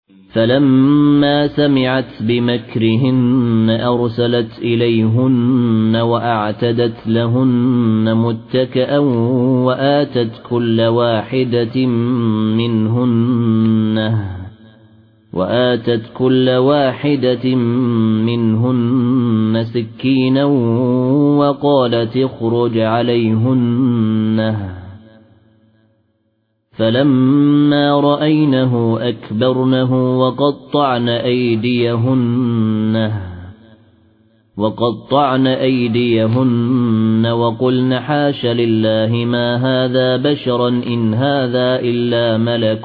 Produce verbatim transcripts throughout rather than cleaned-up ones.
فلما سمعت بمكرهن أرسلت إليهن وأعتدت لهن متكئا وآتت كل واحدة منهن وآتت كل واحدة منهن سكينا وقالت اخرج عليهن فلما رأينه أكبرنه وقطعن أيديهن وقطعن أيديهن وقلن حاش لله ما هذا بشرا إن هذا إلا ملك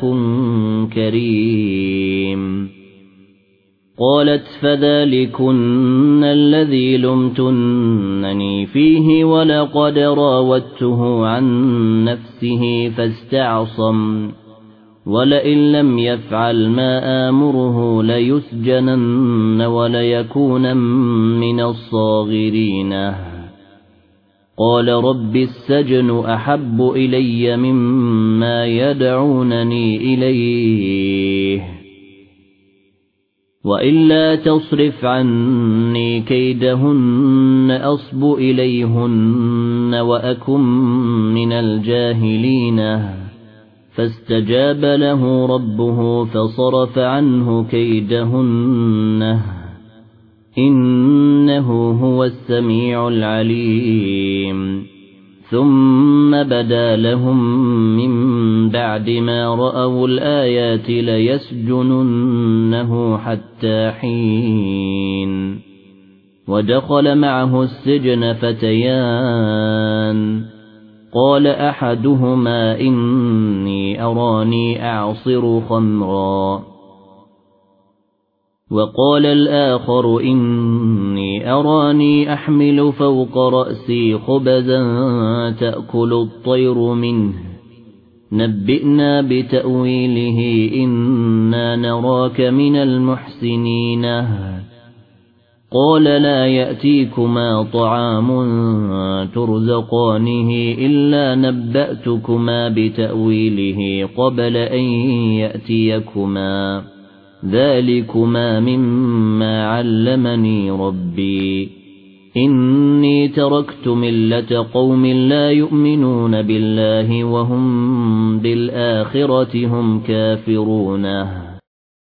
كريم قالت فذلكن الذي لمتنني فيه ولقد راودته عن نفسه فاستعصم ولئن لم يفعل ما آمره ليسجنن وليكون من الصاغرين قال رب السجن أحب إلي مما يدعونني إليه وإلا تصرف عني كيدهن أصب إليهن وأكن من الجاهلين فاستجاب له ربه فصرف عنه كيدهن إنه هو السميع العليم ثم بدا لهم من بعد ما رأوا الآيات ليسجننه حتى حين ودخل معه السجن فتيان قال أحدهما إني أراني أعصر خمرا وقال الآخر إني أراني أحمل فوق رأسي خبزا تأكل الطير منه نبئنا بتأويله إنا نراك من المحسنين قال لا يأتيكما طعام ترزقانه إلا نبأتكما بتأويله قبل أن يأتيكما ذلكما مما علمني ربي إني تركت ملة قوم لا يؤمنون بالله وهم بالآخرة هم كافرون